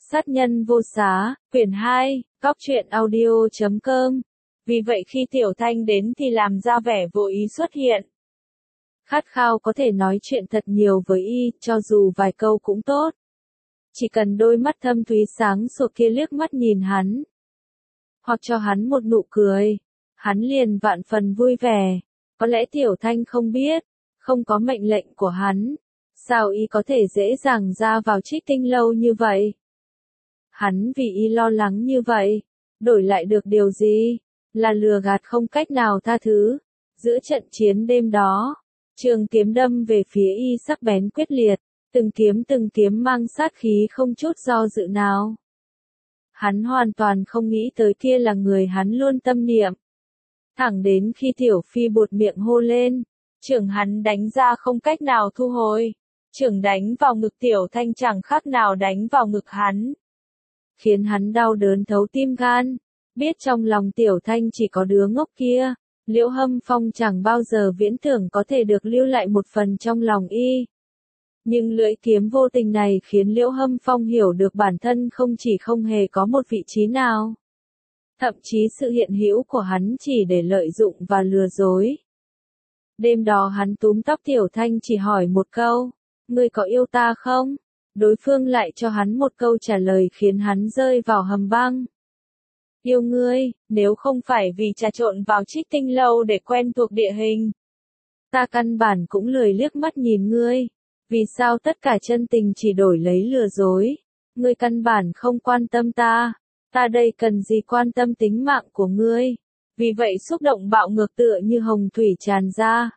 Sát nhân vô xá, quyển 2, Góc truyện audio.com. Vì vậy khi Tiểu Thanh đến thì làm ra vẻ vô ý xuất hiện. Khát khao có thể nói chuyện thật nhiều với y, cho dù vài câu cũng tốt. Chỉ cần đôi mắt thâm thúy sáng sủa kia liếc mắt nhìn hắn, hoặc cho hắn một nụ cười, hắn liền vạn phần vui vẻ. Có lẽ Tiểu Thanh không biết, không có mệnh lệnh của hắn, sao y có thể dễ dàng ra vào Trích Tinh lâu như vậy? Hắn vì y lo lắng như vậy, đổi lại được điều gì? Là lừa gạt không cách nào tha thứ. Giữa trận chiến đêm đó, trường kiếm đâm về phía y sắc bén quyết liệt, từng kiếm mang sát khí không chút do dự nào. Hắn hoàn toàn không nghĩ tới kia là người hắn luôn tâm niệm. Thẳng đến khi Tiểu Phi buột miệng hô lên, trưởng hắn đánh ra không cách nào thu hồi. Trưởng đánh vào ngực Tiểu Thanh chẳng khác nào đánh vào ngực hắn, khiến hắn đau đớn thấu tim gan. Biết trong lòng Tiểu Thanh chỉ có đứa ngốc kia, Liễu Hâm Phong chẳng bao giờ viễn tưởng có thể được lưu lại một phần trong lòng y. Nhưng lưỡi kiếm vô tình này khiến Liễu Hâm Phong hiểu được bản thân không chỉ không hề có một vị trí nào. Thậm chí sự hiện hữu của hắn chỉ để lợi dụng và lừa dối. Đêm đó hắn túm tóc Tiểu Thanh chỉ hỏi một câu, ngươi có yêu ta không? Đối phương lại cho hắn một câu trả lời khiến hắn rơi vào hầm băng. Yêu ngươi, nếu không phải vì trà trộn vào Trích Tinh lâu để quen thuộc địa hình, ta căn bản cũng lười liếc mắt nhìn ngươi. Vì sao tất cả chân tình chỉ đổi lấy lừa dối? Ngươi căn bản không quan tâm ta đây cần gì quan tâm tính mạng của ngươi? Vì vậy xúc động bạo ngược tựa như hồng thủy tràn ra,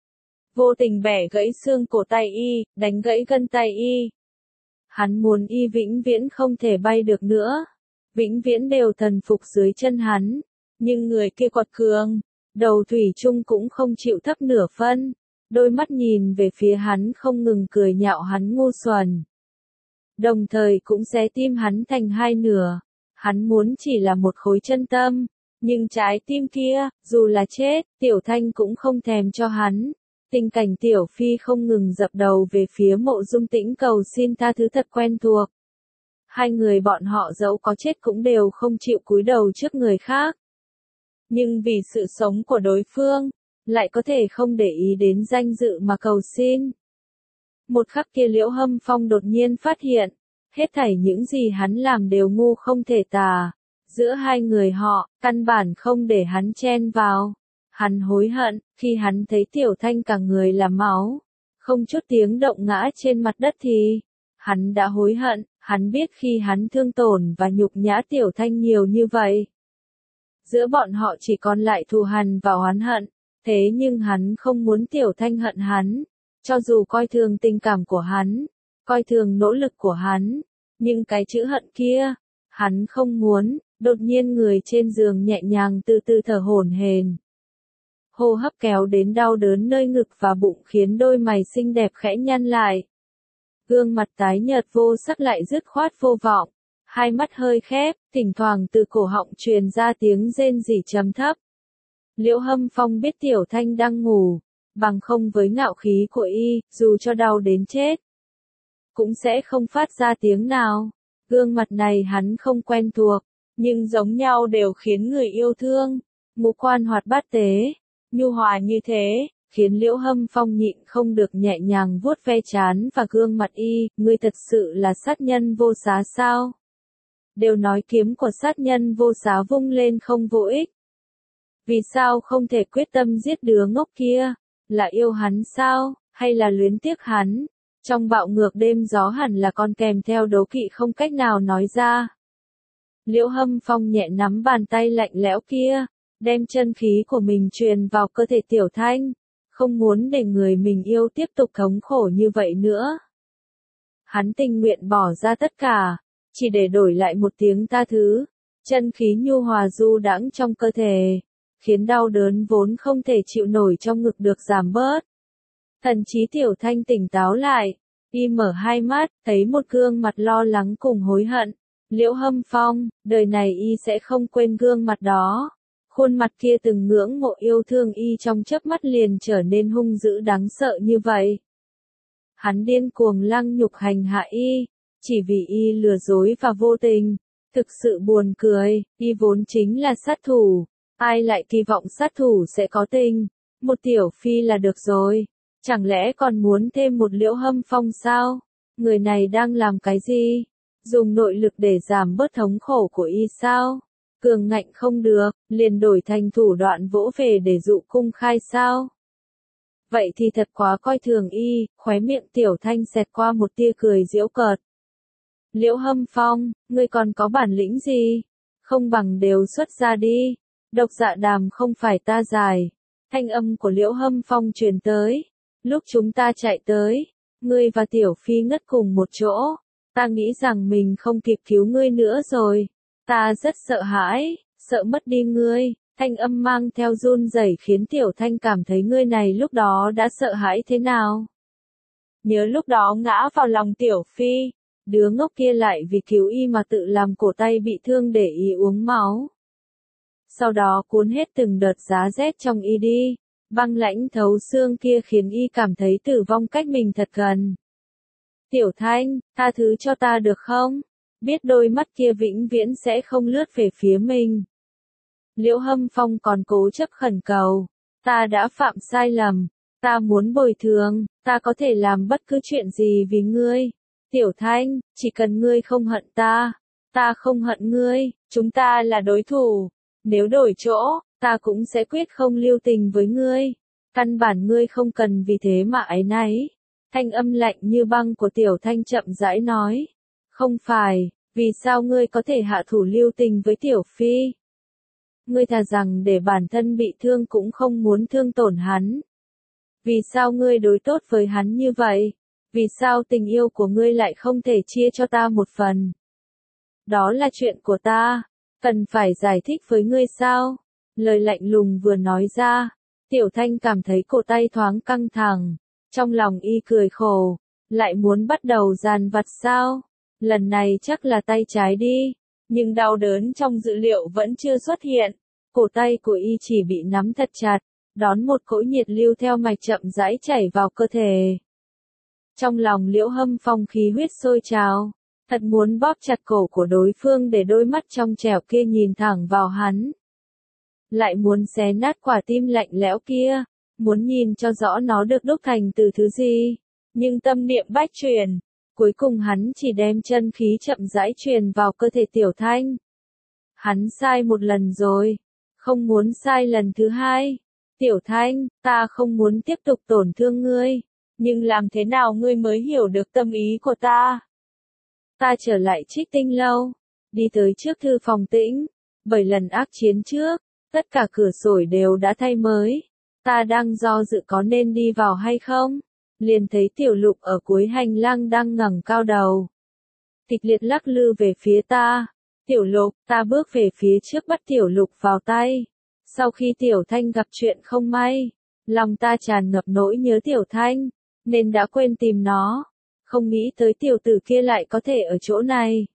vô tình bẻ gãy xương cổ tay y, đánh gãy gân tay y. Hắn muốn y vĩnh viễn không thể bay được nữa, vĩnh viễn đều thần phục dưới chân hắn. Nhưng người kia quật cường, đầu thủy chung cũng không chịu thấp nửa phân, đôi mắt nhìn về phía hắn không ngừng cười nhạo hắn ngu xuẩn, đồng thời cũng xé tim hắn thành hai nửa. Hắn muốn chỉ là một khối chân tâm, nhưng trái tim kia, dù là chết, Tiểu Thanh cũng không thèm cho hắn. Tình cảnh Tiểu Phi không ngừng dập đầu về phía Mộ Dung Tĩnh cầu xin tha thứ thật quen thuộc. Hai người bọn họ dẫu có chết cũng đều không chịu cúi đầu trước người khác. Nhưng vì sự sống của đối phương, lại có thể không để ý đến danh dự mà cầu xin. Một khắc kia Liễu Hâm Phong đột nhiên phát hiện, hết thảy những gì hắn làm đều ngu không thể tả. Giữa hai người họ, căn bản không để hắn chen vào. Hắn hối hận, khi hắn thấy Tiểu Thanh cả người là máu, không chút tiếng động ngã trên mặt đất thì, hắn đã hối hận. Hắn biết khi hắn thương tổn và nhục nhã Tiểu Thanh nhiều như vậy, giữa bọn họ chỉ còn lại thù hằn và oán hận. Thế nhưng hắn không muốn Tiểu Thanh hận hắn, cho dù coi thường tình cảm của hắn, coi thường nỗ lực của hắn, nhưng cái chữ hận kia, hắn không muốn. Đột nhiên người trên giường nhẹ nhàng từ từ thở hổn hển, hô hấp kéo đến đau đớn nơi ngực và bụng khiến đôi mày xinh đẹp khẽ nhăn lại. Gương mặt tái nhợt vô sắc lại dứt khoát vô vọng, hai mắt hơi khép, thỉnh thoảng từ cổ họng truyền ra tiếng rên rỉ trầm thấp. Liễu Hâm Phong biết Tiểu Thanh đang ngủ, bằng không với ngạo khí của y, dù cho đau đến chết, cũng sẽ không phát ra tiếng nào. Gương mặt này hắn không quen thuộc, nhưng giống nhau đều khiến người yêu thương. Ngũ quan hoạt bát tế, nhu hòa như thế, khiến Liễu Hâm Phong nhịn không được nhẹ nhàng vuốt ve trán và gương mặt y. Ngươi thật sự là sát nhân vô xá sao? Đều nói kiếm của sát nhân vô xá vung lên không vô ích. Vì sao không thể quyết tâm giết đứa ngốc kia? Là yêu hắn sao, hay là luyến tiếc hắn? Trong bạo ngược đêm gió hẳn là còn kèm theo đố kỵ không cách nào nói ra. Liễu Hâm Phong nhẹ nắm bàn tay lạnh lẽo kia, đem chân khí của mình truyền vào cơ thể Tiểu Thanh, không muốn để người mình yêu tiếp tục thống khổ như vậy nữa. Hắn tình nguyện bỏ ra tất cả, chỉ để đổi lại một tiếng tha thứ. Chân khí nhu hòa du đãng trong cơ thể, khiến đau đớn vốn không thể chịu nổi trong ngực được giảm bớt. Thần trí Tiểu Thanh tỉnh táo lại, y mở hai mắt, thấy một gương mặt lo lắng cùng hối hận. Liễu Hâm Phong, đời này y sẽ không quên gương mặt đó. Khuôn mặt kia từng ngưỡng mộ yêu thương y trong chớp mắt liền trở nên hung dữ đáng sợ như vậy. Hắn điên cuồng lăng nhục hành hạ y, chỉ vì y lừa dối và vô tình. Thực sự buồn cười, y vốn chính là sát thủ, ai lại kỳ vọng sát thủ sẽ có tình, một Tiểu Phi là được rồi, chẳng lẽ còn muốn thêm một Liễu Hâm Phong sao? Người này đang làm cái gì? Dùng nội lực để giảm bớt thống khổ của y sao? Cường ngạnh không được, liền đổi thành thủ đoạn vỗ về để dụ cung khai sao? Vậy thì thật quá coi thường y, khóe miệng Tiểu Thanh xẹt qua một tia cười giễu cợt. Liễu Hâm Phong, ngươi còn có bản lĩnh gì? Không bằng đều xuất ra đi. Độc Dạ Đàm không phải ta giải. Thanh âm của Liễu Hâm Phong truyền tới. Lúc chúng ta chạy tới, ngươi và Tiểu Phi ngất cùng một chỗ. Ta nghĩ rằng mình không kịp cứu ngươi nữa rồi. Ta rất sợ hãi, sợ mất đi ngươi. Thanh âm mang theo run rẩy khiến Tiểu Thanh cảm thấy ngươi này lúc đó đã sợ hãi thế nào. Nhớ lúc đó ngã vào lòng Tiểu Phi. Đứa ngốc kia lại vì cứu y mà tự làm cổ tay bị thương để y uống máu. Sau đó cuốn hết từng đợt giá rét trong y đi. Băng lãnh thấu xương kia khiến y cảm thấy tử vong cách mình thật gần. Tiểu Thanh, tha thứ cho ta được không? Biết đôi mắt kia vĩnh viễn sẽ không lướt về phía mình. Liễu Hâm Phong còn cố chấp khẩn cầu. Ta đã phạm sai lầm. Ta muốn bồi thường. Ta có thể làm bất cứ chuyện gì vì ngươi. Tiểu Thanh, chỉ cần ngươi không hận ta. Ta không hận ngươi. Chúng ta là đối thủ. Nếu đổi chỗ, ta cũng sẽ quyết không lưu tình với ngươi. Căn bản ngươi không cần vì thế mà áy náy. Thanh âm lạnh như băng của Tiểu Thanh chậm rãi nói. Không phải, vì sao ngươi có thể hạ thủ lưu tình với Tiểu Phi? Ngươi thà rằng để bản thân bị thương cũng không muốn thương tổn hắn. Vì sao ngươi đối tốt với hắn như vậy? Vì sao tình yêu của ngươi lại không thể chia cho ta một phần? Đó là chuyện của ta. Cần phải giải thích với ngươi sao? Lời lạnh lùng vừa nói ra. Tiểu Thanh cảm thấy cổ tay thoáng căng thẳng. Trong lòng y cười khổ. Lại muốn bắt đầu dàn vặt sao? Lần này chắc là tay trái đi. Nhưng đau đớn trong dữ liệu vẫn chưa xuất hiện. Cổ tay của y chỉ bị nắm thật chặt. Đón một cỗ nhiệt lưu theo mạch chậm rãi chảy vào cơ thể. Trong lòng Liễu Hâm Phong khí huyết sôi trào. Thật muốn bóp chặt cổ của đối phương để đôi mắt trong trẻo kia nhìn thẳng vào hắn. Lại muốn xé nát quả tim lạnh lẽo kia. Muốn nhìn cho rõ nó được đúc thành từ thứ gì. Nhưng tâm niệm bách truyền. Cuối cùng hắn chỉ đem chân khí chậm rãi truyền vào cơ thể Tiểu Thanh. Hắn sai một lần rồi. Không muốn sai lần thứ hai. Tiểu Thanh, ta không muốn tiếp tục tổn thương ngươi. Nhưng làm thế nào ngươi mới hiểu được tâm ý của ta? Ta trở lại Trích Tinh Lâu. Đi tới trước thư phòng Tĩnh. 7 lần ác chiến trước. Tất cả cửa sổ đều đã thay mới. Ta đang do dự có nên đi vào hay không? Liền thấy Tiểu Lục ở cuối hành lang đang ngẩng cao đầu. Kịch liệt lắc lư về phía ta. Tiểu Lục, ta bước về phía trước bắt Tiểu Lục vào tay. Sau khi Tiểu Thanh gặp chuyện không may, lòng ta tràn ngập nỗi nhớ Tiểu Thanh, nên đã quên tìm nó. Không nghĩ tới tiểu tử kia lại có thể ở chỗ này.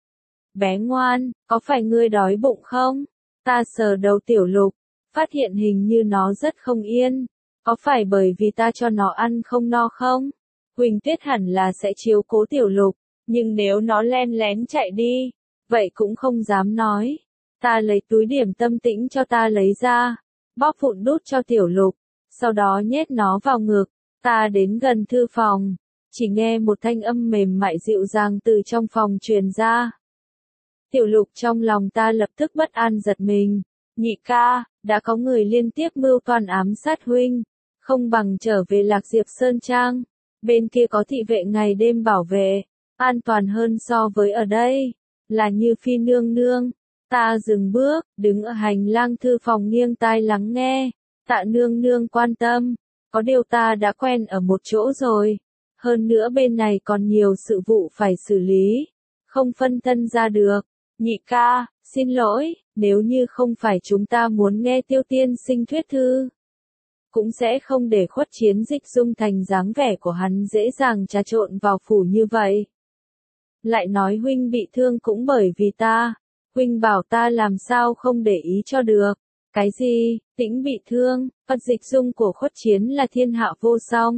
Bé ngoan, có phải ngươi đói bụng không? Ta sờ đầu Tiểu Lục, phát hiện hình như nó rất không yên. Có phải bởi vì ta cho nó ăn không no không? Huỳnh Tuyết hẳn là sẽ chiếu cố Tiểu Lục, nhưng nếu nó len lén chạy đi, vậy cũng không dám nói. Ta lấy túi điểm tâm Tĩnh cho ta lấy ra, bóp vụn đút cho Tiểu Lục, sau đó nhét nó vào ngực. Ta đến gần thư phòng, chỉ nghe một thanh âm mềm mại dịu dàng từ trong phòng truyền ra. Tiểu Lục trong lòng ta lập tức bất an giật mình. Nhị ca, đã có người liên tiếp mưu toan ám sát huynh, không bằng trở về Lạc Diệp Sơn Trang. Bên kia có thị vệ ngày đêm bảo vệ, an toàn hơn so với ở đây. Là Như Phi nương nương. Ta dừng bước, đứng ở hành lang thư phòng nghiêng tai lắng nghe. Tạ nương nương quan tâm. Có điều ta đã quen ở một chỗ rồi. Hơn nữa bên này còn nhiều sự vụ phải xử lý. Không phân thân ra được. Nhị ca, xin lỗi, nếu như không phải chúng ta muốn nghe Tiêu tiên sinh thuyết thư, cũng sẽ không để Khuất Chiến Dịch Dung thành dáng vẻ của hắn dễ dàng trà trộn vào phủ như vậy. Lại nói huynh bị thương cũng bởi vì ta. Huynh bảo ta làm sao không để ý cho được. Cái gì? Tĩnh bị thương, Phật Dịch Dung của Khuất Chiến là thiên hạ vô song.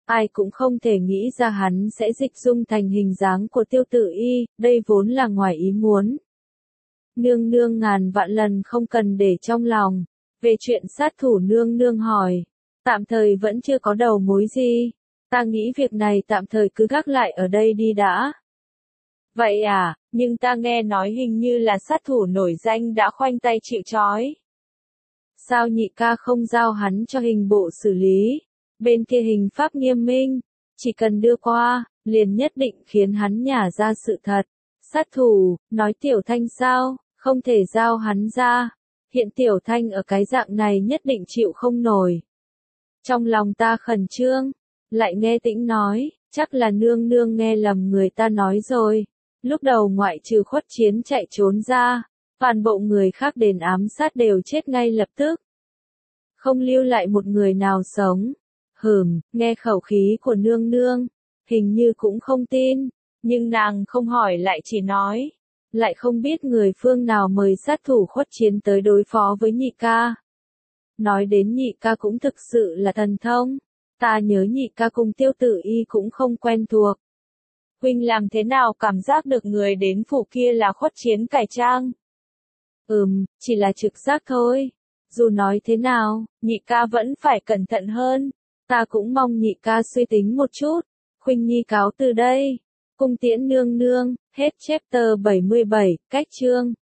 Ai cũng không thể nghĩ ra hắn sẽ dịch dung thành hình dáng của Tiêu Tử Y, đây vốn là ngoài ý muốn. Nương nương ngàn vạn lần không cần để trong lòng. Về chuyện sát thủ nương nương hỏi. Tạm thời vẫn chưa có đầu mối gì. Ta nghĩ việc này tạm thời cứ gác lại ở đây đi đã. Vậy à, nhưng ta nghe nói hình như là sát thủ nổi danh đã khoanh tay chịu trói. Sao nhị ca không giao hắn cho hình bộ xử lý? Bên kia hình pháp nghiêm minh, chỉ cần đưa qua, liền nhất định khiến hắn nhả ra sự thật. Sát thủ, nói Tiểu Thanh sao, không thể giao hắn ra. Hiện Tiểu Thanh ở cái dạng này nhất định chịu không nổi. Trong lòng ta khẩn trương, lại nghe Tĩnh nói, chắc là nương nương nghe lầm người ta nói rồi. Lúc đầu ngoại trừ Khuất Chiến chạy trốn ra, toàn bộ người khác đến ám sát đều chết ngay lập tức. Không lưu lại một người nào sống. Nghe khẩu khí của nương nương, hình như cũng không tin, nhưng nàng không hỏi lại chỉ nói, lại không biết người phương nào mời sát thủ Khuất Chiến tới đối phó với nhị ca. Nói đến nhị ca cũng thực sự là thần thông, ta nhớ nhị ca cùng Tiêu Tử Y cũng không quen thuộc. Huynh làm thế nào cảm giác được người đến phủ kia là Khuất Chiến cải trang? Chỉ là trực giác thôi. Dù nói thế nào, nhị ca vẫn phải cẩn thận hơn. Ta cũng mong nhị ca suy tính một chút. Khuynh Nhi cáo từ đây. Cung tiễn nương nương, hết chapter 77, cách chương.